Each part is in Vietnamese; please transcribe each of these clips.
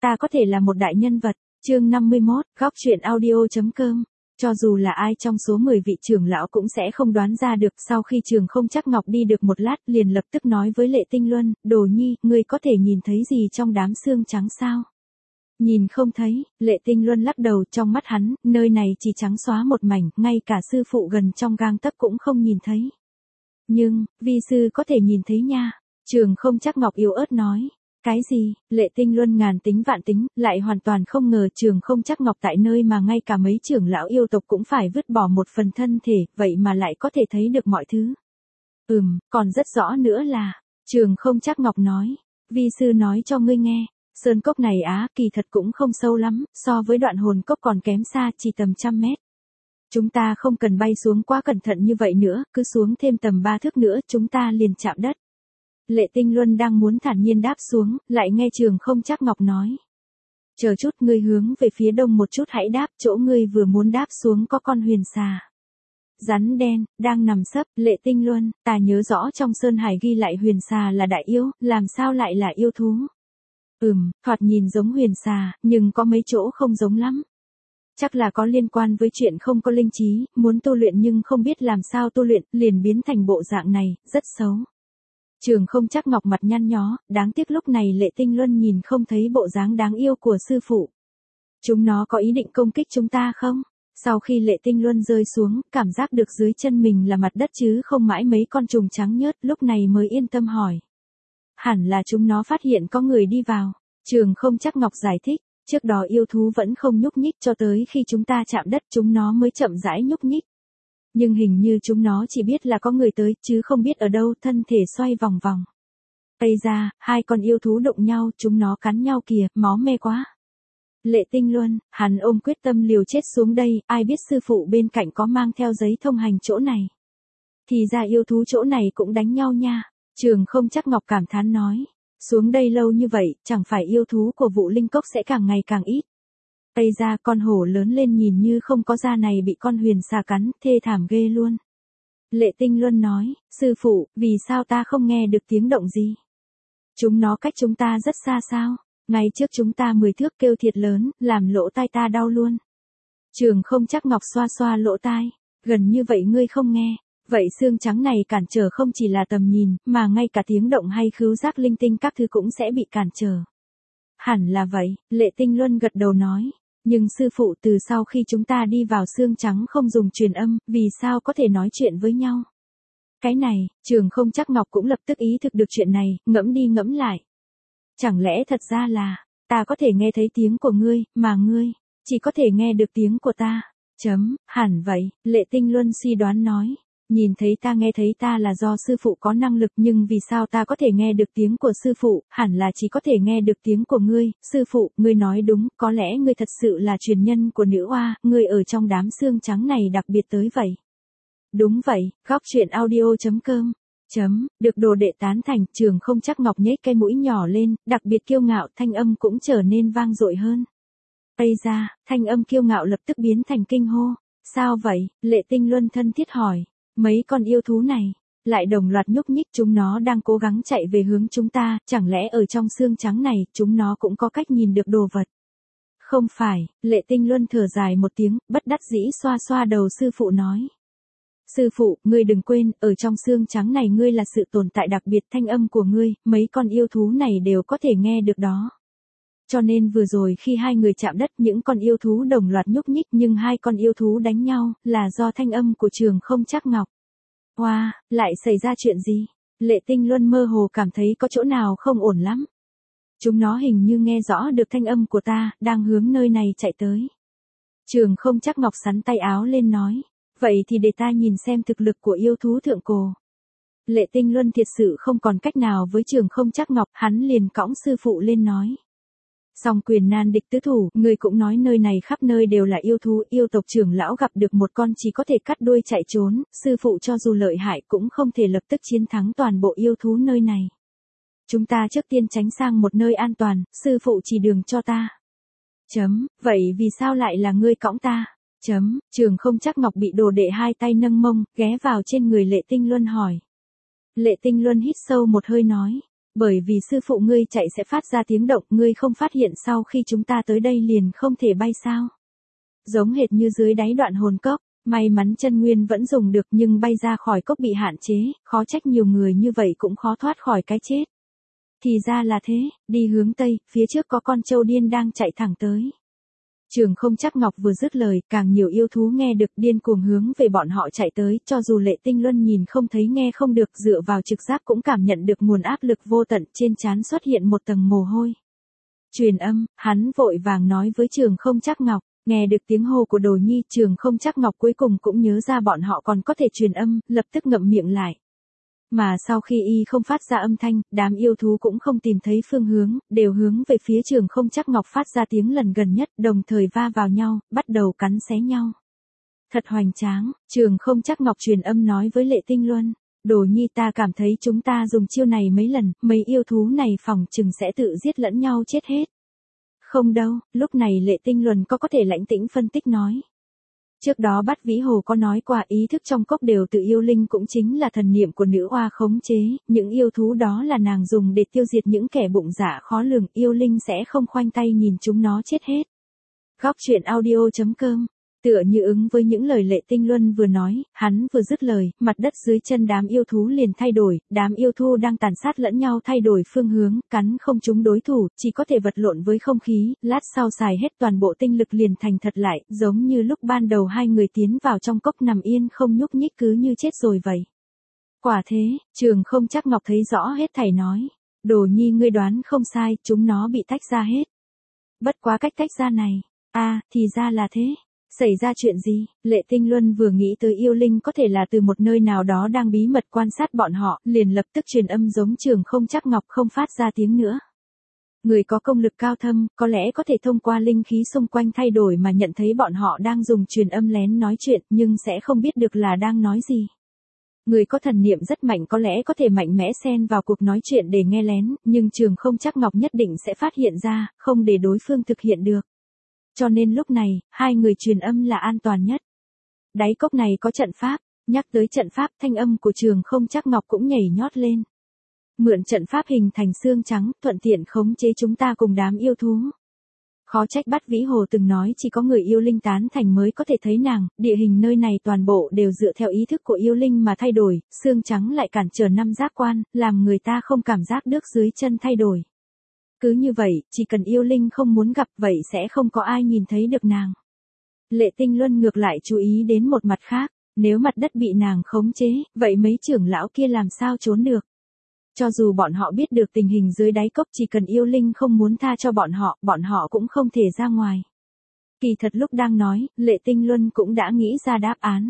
ta có thể là một đại nhân vật. Chương 51, góc truyện audio.com. Cho dù là ai trong số 10 vị trưởng lão cũng sẽ không đoán ra được. Sau khi Trường Không Chắc Ngọc đi được một lát liền lập tức nói với Lệ Tinh Luân, Đồ Nhi, ngươi có thể nhìn thấy gì trong đám xương trắng sao? Nhìn không thấy. Lệ Tinh Luân lắc đầu, trong mắt hắn, nơi này chỉ trắng xóa một mảnh, ngay cả sư phụ gần trong gang tấc cũng không nhìn thấy. Nhưng, vi sư có thể nhìn thấy nha. Trường Không Chắc Ngọc yếu ớt nói. Cái gì? Lệ Tinh Luân ngàn tính vạn tính, lại hoàn toàn không ngờ Trường Không Chắc Ngọc tại nơi mà ngay cả mấy trưởng lão yêu tộc cũng phải vứt bỏ một phần thân thể, vậy mà lại có thể thấy được mọi thứ. Còn rất rõ nữa là, Trường Không Chắc Ngọc nói, vi sư nói cho ngươi nghe, sơn cốc này kỳ thật cũng không sâu lắm, so với đoạn hồn cốc còn kém xa, chỉ tầm 100 mét. Chúng ta không cần bay xuống quá cẩn thận như vậy nữa, cứ xuống thêm tầm 3 thước nữa, chúng ta liền chạm đất. Lệ Tinh Luân đang muốn thản nhiên đáp xuống, lại nghe Trường Không Chắc Ngọc nói. Chờ chút, ngươi hướng về phía đông một chút hãy đáp, chỗ ngươi vừa muốn đáp xuống có con huyền xà. Rắn đen, đang nằm sấp. Lệ Tinh Luân, ta nhớ rõ trong Sơn Hải ghi lại huyền xà là đại yêu, làm sao lại là yêu thú? Thoạt nhìn giống huyền xà, nhưng có mấy chỗ không giống lắm. Chắc là có liên quan với chuyện không có linh trí, muốn tu luyện nhưng không biết làm sao tu luyện, liền biến thành bộ dạng này, rất xấu. Trường Không Chắc Ngọc mặt nhăn nhó, đáng tiếc lúc này Lệ Tinh Luân nhìn không thấy bộ dáng đáng yêu của sư phụ. Chúng nó có ý định công kích chúng ta không? Sau khi Lệ Tinh Luân rơi xuống, cảm giác được dưới chân mình là mặt đất chứ không mãi mấy con trùng trắng nhớt, lúc này mới yên tâm hỏi. Hẳn là chúng nó phát hiện có người đi vào. Trường Không Chắc Ngọc giải thích, trước đó yêu thú vẫn không nhúc nhích cho tới khi chúng ta chạm đất chúng nó mới chậm rãi nhúc nhích. Nhưng hình như chúng nó chỉ biết là có người tới, chứ không biết ở đâu, thân thể xoay vòng vòng. Ây da, hai con yêu thú đụng nhau, chúng nó cắn nhau kìa, máu me quá. Lệ Tinh Luân, hắn ôm quyết tâm liều chết xuống đây, ai biết sư phụ bên cạnh có mang theo giấy thông hành chỗ này. Thì ra yêu thú chỗ này cũng đánh nhau nha. Trường Không Chắc Ngọc cảm thán nói. Xuống đây lâu như vậy, chẳng phải yêu thú của Vũ Linh Cốc sẽ càng ngày càng ít. Ây da, con hổ lớn lên nhìn như không có da này bị con huyền xà cắn, thê thảm ghê luôn. Lệ Tinh Luân nói, sư phụ, vì sao ta không nghe được tiếng động gì? Chúng nó cách chúng ta rất xa sao? Ngay trước chúng ta 10 thước, kêu thiệt lớn, làm lỗ tai ta đau luôn. Trường Không Chắc Ngọc xoa xoa lỗ tai, gần như vậy ngươi không nghe. Vậy xương trắng này cản trở không chỉ là tầm nhìn, mà ngay cả tiếng động hay khứu giác linh tinh các thứ cũng sẽ bị cản trở. Hẳn là vậy, Lệ Tinh Luân gật đầu nói. Nhưng sư phụ, từ sau khi chúng ta đi vào xương trắng không dùng truyền âm, vì sao có thể nói chuyện với nhau? Cái này, Trường Không Chắc Ngọc cũng lập tức ý thức được chuyện này, ngẫm đi ngẫm lại. Chẳng lẽ thật ra là, ta có thể nghe thấy tiếng của ngươi, mà ngươi, chỉ có thể nghe được tiếng của ta. Hẳn vậy, Lệ Tinh Luân suy đoán nói. Nhìn thấy ta nghe thấy ta là do sư phụ có năng lực, nhưng vì sao ta có thể nghe được tiếng của sư phụ, hẳn là chỉ có thể nghe được tiếng của ngươi. Sư phụ, ngươi nói đúng, có lẽ ngươi thật sự là truyền nhân của nữ oa, ngươi ở trong đám xương trắng này đặc biệt tới vậy. Đúng vậy, góc truyện audio.com. Được đồ đệ tán thành. Trường Không Chắc Ngọc nhếch cái mũi nhỏ lên, đặc biệt kiêu ngạo, thanh âm cũng trở nên vang dội hơn. Ây da, thanh âm kiêu ngạo lập tức biến thành kinh hô. Sao vậy? Lệ Tinh Luân thân thiết hỏi. Mấy con yêu thú này, lại đồng loạt nhúc nhích, chúng nó đang cố gắng chạy về hướng chúng ta, chẳng lẽ ở trong xương trắng này, chúng nó cũng có cách nhìn được đồ vật? Không phải, Lệ Tinh Luân thở dài một tiếng, bất đắc dĩ xoa xoa đầu sư phụ nói. Sư phụ, ngươi đừng quên, ở trong xương trắng này ngươi là sự tồn tại đặc biệt, thanh âm của ngươi, mấy con yêu thú này đều có thể nghe được đó. Cho nên vừa rồi khi hai người chạm đất, những con yêu thú đồng loạt nhúc nhích, nhưng hai con yêu thú đánh nhau, là do thanh âm của Trường Không Chắc Ngọc. Wow, lại xảy ra chuyện gì? Lệ Tinh Luân mơ hồ cảm thấy có chỗ nào không ổn lắm. Chúng nó hình như nghe rõ được thanh âm của ta, đang hướng nơi này chạy tới. Trường Không Chắc Ngọc sắn tay áo lên nói, vậy thì để ta nhìn xem thực lực của yêu thú thượng cổ. Lệ Tinh Luân thiệt sự không còn cách nào với Trường Không Chắc Ngọc, hắn liền cõng sư phụ lên nói. Song quyền nan địch tứ thủ, người cũng nói nơi này khắp nơi đều là yêu thú, yêu tộc trưởng lão gặp được một con chỉ có thể cắt đuôi chạy trốn, sư phụ cho dù lợi hại cũng không thể lập tức chiến thắng toàn bộ yêu thú nơi này. Chúng ta trước tiên tránh sang một nơi an toàn, sư phụ chỉ đường cho ta. Vậy vì sao lại là ngươi cõng ta? Trường Không Chắc Ngọc bị đồ đệ hai tay nâng mông, ghé vào trên người Lệ Tinh Luân hỏi. Lệ Tinh Luân hít sâu một hơi nói. Bởi vì sư phụ ngươi chạy sẽ phát ra tiếng động, ngươi không phát hiện sau khi chúng ta tới đây liền không thể bay sao? Giống hệt như dưới đáy đoạn hồn cốc, may mắn chân nguyên vẫn dùng được nhưng bay ra khỏi cốc bị hạn chế, khó trách nhiều người như vậy cũng khó thoát khỏi cái chết. Thì ra là thế, đi hướng Tây, phía trước có con trâu điên đang chạy thẳng tới. Trường Không Trắc Ngọc vừa dứt lời, càng nhiều yêu thú nghe được điên cuồng hướng về bọn họ chạy tới, cho dù Lệ Tinh Luân nhìn không thấy nghe không được, dựa vào trực giác cũng cảm nhận được nguồn áp lực vô tận, trên trán xuất hiện một tầng mồ hôi. Truyền âm, hắn vội vàng nói với Trường Không Trắc Ngọc, nghe được tiếng hô của Đồ Nhi, Trường Không Trắc Ngọc cuối cùng cũng nhớ ra bọn họ còn có thể truyền âm, lập tức ngậm miệng lại. Mà sau khi y không phát ra âm thanh, đám yêu thú cũng không tìm thấy phương hướng, đều hướng về phía Trường Không Trắc Ngọc phát ra tiếng lần gần nhất, đồng thời va vào nhau, bắt đầu cắn xé nhau. Thật hoành tráng, Trường Không Trắc Ngọc truyền âm nói với Lệ Tinh Luân, Đồ Nhi ta cảm thấy chúng ta dùng chiêu này mấy lần, mấy yêu thú này phòng chừng sẽ tự giết lẫn nhau chết hết. Không đâu, lúc này Lệ Tinh Luân có thể lãnh tĩnh phân tích nói. Trước đó Bát Vĩ Hồ có nói qua ý thức trong cốc đều từ yêu linh cũng chính là thần niệm của nữ oa khống chế, những yêu thú đó là nàng dùng để tiêu diệt những kẻ bụng dạ khó lường, yêu linh sẽ không khoanh tay nhìn chúng nó chết hết. Góc truyện audio.com. Tựa như ứng với những lời Lệ Tinh Luân vừa nói, hắn vừa dứt lời, mặt đất dưới chân đám yêu thú liền thay đổi, đám yêu thú đang tàn sát lẫn nhau thay đổi phương hướng, cắn không trúng đối thủ, chỉ có thể vật lộn với không khí, lát sau xài hết toàn bộ tinh lực liền thành thật lại, giống như lúc ban đầu hai người tiến vào trong cốc nằm yên không nhúc nhích cứ như chết rồi vậy. Quả thế, Trường Không Trắc Ngọc thấy rõ hết thảy nói, Đồ Nhi ngươi đoán không sai, chúng nó bị tách ra hết. Bất quá cách tách ra này, thì ra là thế. Xảy ra chuyện gì? Lệ Tinh Luân vừa nghĩ tới yêu linh có thể là từ một nơi nào đó đang bí mật quan sát bọn họ, liền lập tức truyền âm giống Trường Không Trắc Ngọc không phát ra tiếng nữa. Người có công lực cao thâm, có lẽ có thể thông qua linh khí xung quanh thay đổi mà nhận thấy bọn họ đang dùng truyền âm lén nói chuyện, nhưng sẽ không biết được là đang nói gì. Người có thần niệm rất mạnh có lẽ có thể mạnh mẽ xen vào cuộc nói chuyện để nghe lén, nhưng Trường Không Trắc Ngọc nhất định sẽ phát hiện ra, không để đối phương thực hiện được. Cho nên lúc này, hai người truyền âm là an toàn nhất. Đáy cốc này có trận pháp, nhắc tới trận pháp thanh âm của Trường Không Trắc Ngọc cũng nhảy nhót lên. Mượn trận pháp hình thành xương trắng, thuận tiện khống chế chúng ta cùng đám yêu thú. Khó trách Bát Vĩ Hồ từng nói chỉ có người yêu linh tán thành mới có thể thấy nàng, địa hình nơi này toàn bộ đều dựa theo ý thức của yêu linh mà thay đổi, xương trắng lại cản trở năm giác quan, làm người ta không cảm giác nước dưới chân thay đổi. Cứ như vậy, chỉ cần yêu linh không muốn gặp vậy sẽ không có ai nhìn thấy được nàng. Lệ Tinh Luân ngược lại chú ý đến một mặt khác, nếu mặt đất bị nàng khống chế, vậy mấy trưởng lão kia làm sao trốn được. Cho dù bọn họ biết được tình hình dưới đáy cốc chỉ cần yêu linh không muốn tha cho bọn họ cũng không thể ra ngoài. Kỳ thật lúc đang nói, Lệ Tinh Luân cũng đã nghĩ ra đáp án.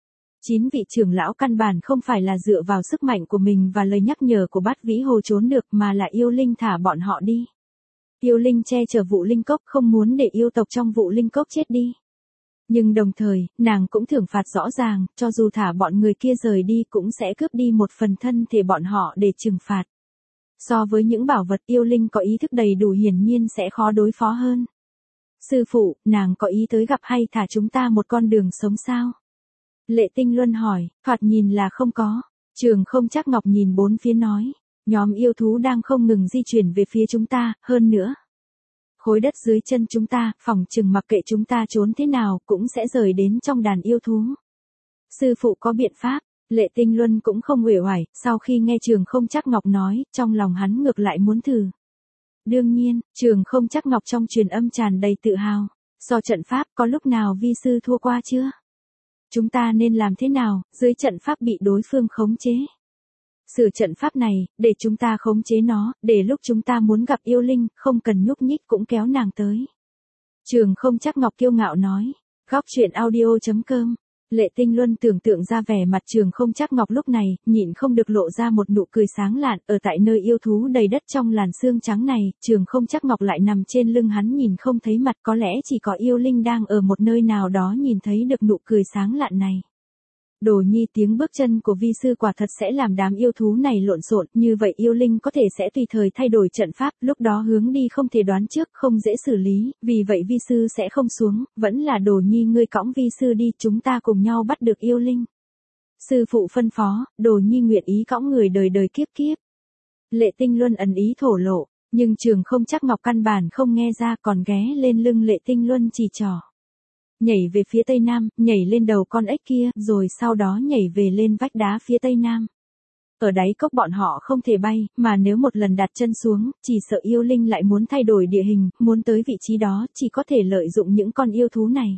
9 vị trưởng lão căn bản không phải là dựa vào sức mạnh của mình và lời nhắc nhở của Bát Vĩ Hồ trốn được mà là yêu linh thả bọn họ đi. Yêu linh che chở vụ linh cốc không muốn để yêu tộc trong vụ linh cốc chết đi. Nhưng đồng thời, nàng cũng thưởng phạt rõ ràng, cho dù thả bọn người kia rời đi cũng sẽ cướp đi một phần thân thể bọn họ để trừng phạt. So với những bảo vật yêu linh có ý thức đầy đủ hiển nhiên sẽ khó đối phó hơn. Sư phụ, nàng có ý tới gặp hay thả chúng ta một con đường sống sao? Lệ Tinh Luân hỏi, thoạt nhìn là không có. Trường Không Trắc Ngọc nhìn bốn phía nói, nhóm yêu thú đang không ngừng di chuyển về phía chúng ta, hơn nữa. Khối đất dưới chân chúng ta, phỏng chừng mặc kệ chúng ta trốn thế nào cũng sẽ rời đến trong đàn yêu thú. Sư phụ có biện pháp, Lệ Tinh Luân cũng không uể oải, sau khi nghe Trường Không Trắc Ngọc nói, trong lòng hắn ngược lại muốn thử. Đương nhiên, Trường Không Trắc Ngọc trong truyền âm tràn đầy tự hào, so trận pháp có lúc nào vi sư thua qua chưa? Chúng ta nên làm thế nào, dưới trận pháp bị đối phương khống chế? Sửa trận pháp này, để chúng ta khống chế nó, để lúc chúng ta muốn gặp yêu linh, không cần nhúc nhích cũng kéo nàng tới. Trường Không Trắc Ngọc kiêu ngạo nói. Góc truyện audio.com. Lệ Tinh Luân tưởng tượng ra vẻ mặt Trường Không Trắc Ngọc lúc này, nhịn không được lộ ra một nụ cười sáng lạn, ở tại nơi yêu thú đầy đất trong làn xương trắng này, Trường Không Trắc Ngọc lại nằm trên lưng hắn nhìn không thấy mặt, có lẽ chỉ có yêu linh đang ở một nơi nào đó nhìn thấy được nụ cười sáng lạn này. Đồ Nhi, tiếng bước chân của vi sư quả thật sẽ làm đám yêu thú này lộn xộn, như vậy yêu linh có thể sẽ tùy thời thay đổi trận pháp, lúc đó hướng đi không thể đoán trước, không dễ xử lý, vì vậy vi sư sẽ không xuống, vẫn là Đồ Nhi ngươi cõng vi sư đi, chúng ta cùng nhau bắt được yêu linh. Sư phụ phân phó, Đồ Nhi nguyện ý cõng người đời đời kiếp kiếp. Lệ Tinh Luân ẩn ý thổ lộ, nhưng Trường Không Chắc Ngọc căn bản không nghe ra, còn ghé lên lưng Lệ Tinh Luân chỉ trỏ. Nhảy về phía tây nam, nhảy lên đầu con ếch kia, rồi sau đó nhảy về lên vách đá phía tây nam. Ở đáy cốc bọn họ không thể bay, mà nếu một lần đặt chân xuống, chỉ sợ yêu linh lại muốn thay đổi địa hình, muốn tới vị trí đó, chỉ có thể lợi dụng những con yêu thú này.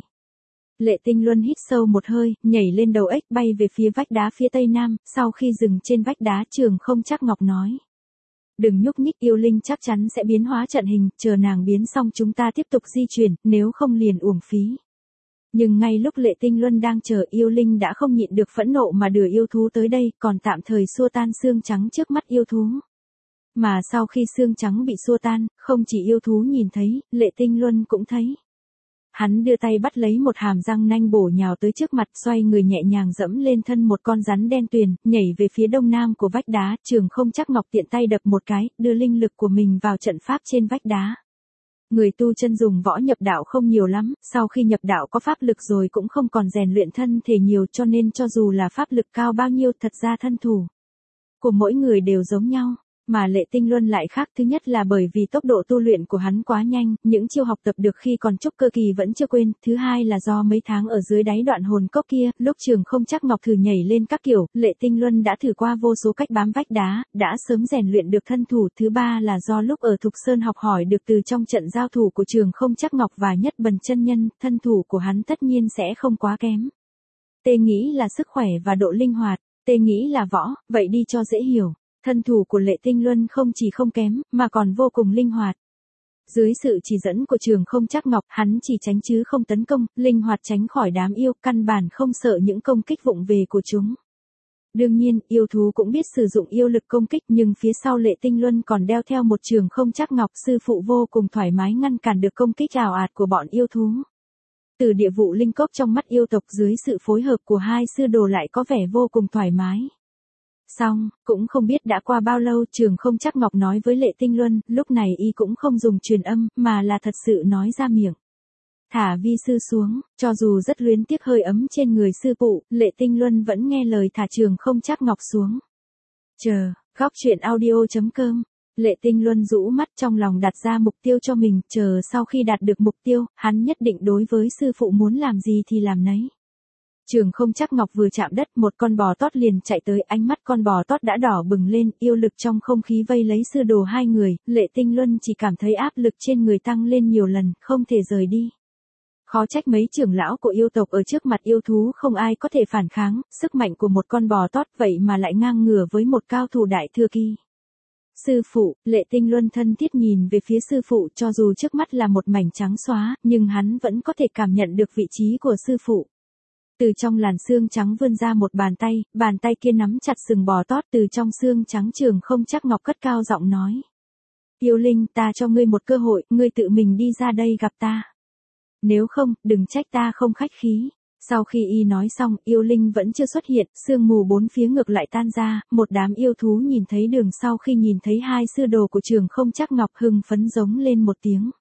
Lệ Tinh Luân hít sâu một hơi, nhảy lên đầu ếch bay về phía vách đá phía tây nam, sau khi dừng trên vách đá Trường Không Chắc Ngọc nói. Đừng nhúc nhích, yêu linh chắc chắn sẽ biến hóa trận hình, chờ nàng biến xong chúng ta tiếp tục di chuyển, nếu không liền uổng phí. Nhưng ngay lúc Lệ Tinh Luân đang chờ, yêu linh đã không nhịn được phẫn nộ mà đưa yêu thú tới đây, còn tạm thời xua tan xương trắng trước mắt yêu thú. Mà sau khi xương trắng bị xua tan, không chỉ yêu thú nhìn thấy, Lệ Tinh Luân cũng thấy. Hắn đưa tay bắt lấy một hàm răng nanh bổ nhào tới trước mặt, xoay người nhẹ nhàng dẫm lên thân một con rắn đen tuyền, nhảy về phía đông nam của vách đá, Trường Không Chắc Ngọc tiện tay đập một cái, đưa linh lực của mình vào trận pháp trên vách đá. Người tu chân dùng võ nhập đạo không nhiều lắm, sau khi nhập đạo có pháp lực rồi cũng không còn rèn luyện thân thể nhiều, cho nên cho dù là pháp lực cao bao nhiêu, thật ra thân thủ của mỗi người đều giống nhau. Mà Lệ Tinh Luân lại khác, thứ nhất là bởi vì tốc độ tu luyện của hắn quá nhanh, những chiêu học tập được khi còn trúc cơ kỳ vẫn chưa quên, thứ hai là do mấy tháng ở dưới đáy đoạn hồn cốc kia, lúc Trường Không Chắc Ngọc thử nhảy lên các kiểu, Lệ Tinh Luân đã thử qua vô số cách bám vách đá, đã sớm rèn luyện được thân thủ, thứ ba là do lúc ở Thục Sơn học hỏi được từ trong trận giao thủ của Trường Không Chắc Ngọc và Nhất Bần chân nhân, thân thủ của hắn tất nhiên sẽ không quá kém. Tê nghĩ là sức khỏe và độ linh hoạt, Tê nghĩ là võ, vậy đi cho dễ hiểu. Thân thủ của Lệ Tinh Luân không chỉ không kém, mà còn vô cùng linh hoạt. Dưới sự chỉ dẫn của Trường Không Chắc Ngọc, hắn chỉ tránh chứ không tấn công, linh hoạt tránh khỏi đám yêu, căn bản không sợ những công kích vụng về của chúng. Đương nhiên, yêu thú cũng biết sử dụng yêu lực công kích, nhưng phía sau Lệ Tinh Luân còn đeo theo một Trường Không Chắc Ngọc, sư phụ vô cùng thoải mái ngăn cản được công kích ào ạt của bọn yêu thú. Từ địa vụ linh cốc trong mắt yêu tộc dưới sự phối hợp của hai sư đồ lại có vẻ vô cùng thoải mái. Xong, cũng không biết đã qua bao lâu, Trường Không Chắc Ngọc nói với Lệ Tinh Luân, lúc này y cũng không dùng truyền âm, mà là thật sự nói ra miệng. Thả vi sư xuống, cho dù rất luyến tiếc hơi ấm trên người sư phụ, Lệ Tinh Luân vẫn nghe lời thả Trường Không Chắc Ngọc xuống. Chờ, góc truyện audio.com. Lệ Tinh Luân rũ mắt, trong lòng đặt ra mục tiêu cho mình, chờ sau khi đạt được mục tiêu, hắn nhất định đối với sư phụ muốn làm gì thì làm nấy. Trường Không Chắc Ngọc vừa chạm đất, một con bò tót liền chạy tới, ánh mắt con bò tót đã đỏ bừng lên, yêu lực trong không khí vây lấy sư đồ hai người, Lệ Tinh Luân chỉ cảm thấy áp lực trên người tăng lên nhiều lần, không thể rời đi. Khó trách mấy trưởng lão của yêu tộc ở trước mặt yêu thú không ai có thể phản kháng, sức mạnh của một con bò tót vậy mà lại ngang ngửa với một cao thủ đại thừa kỳ. Sư phụ, Lệ Tinh Luân thân thiết nhìn về phía sư phụ, cho dù trước mắt là một mảnh trắng xóa, nhưng hắn vẫn có thể cảm nhận được vị trí của sư phụ. Từ trong làn xương trắng vươn ra một bàn tay kia nắm chặt sừng bò tót, từ trong xương trắng Trường Không Chắc Ngọc cất cao giọng nói. Yêu linh, ta cho ngươi một cơ hội, ngươi tự mình đi ra đây gặp ta. Nếu không, đừng trách ta không khách khí. Sau khi y nói xong, yêu linh vẫn chưa xuất hiện, sương mù bốn phía ngược lại tan ra, một đám yêu thú nhìn thấy đường sau khi nhìn thấy hai sư đồ của Trường Không Chắc Ngọc hưng phấn giống lên một tiếng.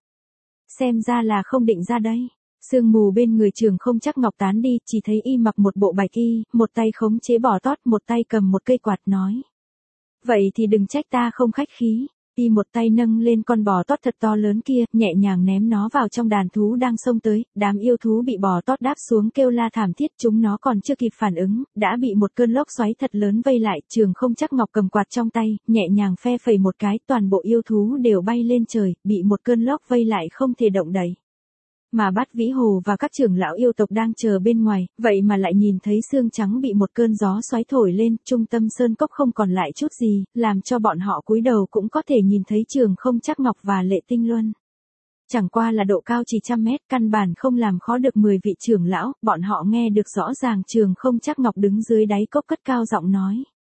Xem ra là không định ra đây. Sương mù bên người Trường Không Chắc Ngọc tán đi, chỉ thấy y mặc một bộ bạch y, một tay khống chế bò tót, một tay cầm một cây quạt nói. Vậy thì đừng trách ta không khách khí. Y một tay nâng lên con bò tót thật to lớn kia, nhẹ nhàng ném nó vào trong đàn thú đang xông tới, đám yêu thú bị bò tót đáp xuống kêu la thảm thiết, chúng nó còn chưa kịp phản ứng, đã bị một cơn lốc xoáy thật lớn vây lại, Trường Không Chắc Ngọc cầm quạt trong tay, nhẹ nhàng phe phẩy một cái, toàn bộ yêu thú đều bay lên trời, bị một cơn lốc vây lại không thể động đậy. Mà Bát Vĩ Hồ và các trưởng lão yêu tộc đang chờ bên ngoài, vậy mà lại nhìn thấy xương trắng bị một cơn gió xoáy thổi lên, trung tâm sơn cốc không còn lại chút gì, làm cho bọn họ cúi đầu cũng có thể nhìn thấy Trường Không Chắc Ngọc và Lệ Tinh Luân. Chẳng qua là độ cao chỉ 100 mét, căn bản không làm khó được 10 vị trưởng lão, bọn họ nghe được rõ ràng Trường Không Chắc Ngọc đứng dưới đáy cốc cất cao giọng nói.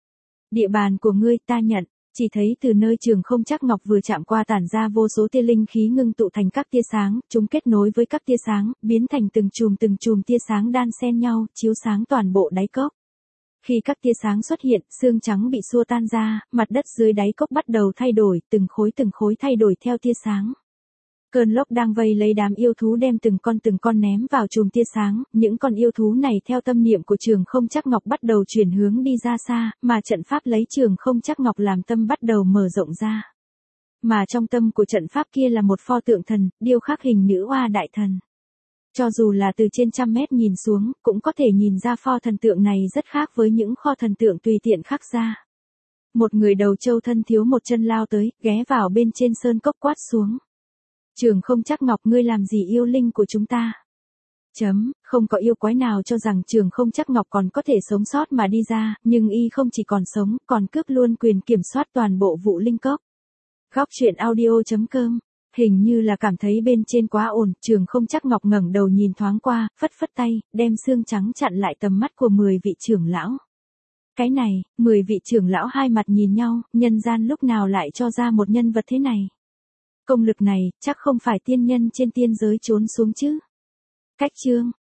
Địa bàn của ngươi ta nhận. Chỉ thấy từ nơi Trường Không Chắc Ngọc vừa chạm qua tản ra vô số tia linh khí ngưng tụ thành các tia sáng, chúng kết nối với các tia sáng, biến thành từng chùm tia sáng đan xen nhau, chiếu sáng toàn bộ đáy cốc. Khi các tia sáng xuất hiện, xương trắng bị xua tan ra, mặt đất dưới đáy cốc bắt đầu thay đổi, từng khối thay đổi theo tia sáng. Cơn lốc đang vây lấy đám yêu thú đem từng con ném vào chùm tia sáng, những con yêu thú này theo tâm niệm của Trường Không Chắc Ngọc bắt đầu chuyển hướng đi ra xa, mà trận pháp lấy Trường Không Chắc Ngọc làm tâm bắt đầu mở rộng ra. Mà trong tâm của trận pháp kia là một pho tượng thần, điêu khắc hình nữ oa đại thần. Cho dù là từ trên 100 mét nhìn xuống, cũng có thể nhìn ra pho thần tượng này rất khác với những kho thần tượng tùy tiện khắc ra. Một người đầu trâu thân thiếu một chân lao tới, ghé vào bên trên sơn cốc quát xuống. Trường Không Chắc Ngọc, ngươi làm gì yêu linh của chúng ta? Không có yêu quái nào cho rằng Trường Không Chắc Ngọc còn có thể sống sót mà đi ra, nhưng y không chỉ còn sống, còn cướp luôn quyền kiểm soát toàn bộ vụ linh cốc. Góc truyện audio.com. Hình như là cảm thấy bên trên quá ổn, Trường Không Chắc Ngọc ngẩng đầu nhìn thoáng qua, phất phất tay, đem xương trắng chặn lại tầm mắt của 10 vị trưởng lão. Cái này, 10 vị trưởng lão hai mặt nhìn nhau, nhân gian lúc nào lại cho ra một nhân vật thế này. Công lực này, chắc không phải tiên nhân trên tiên giới trốn xuống chứ. Cách chương.